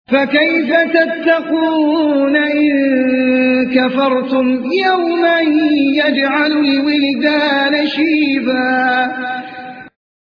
فكيف تتقون إن كفرتم يوما يجعل الولدان شيبا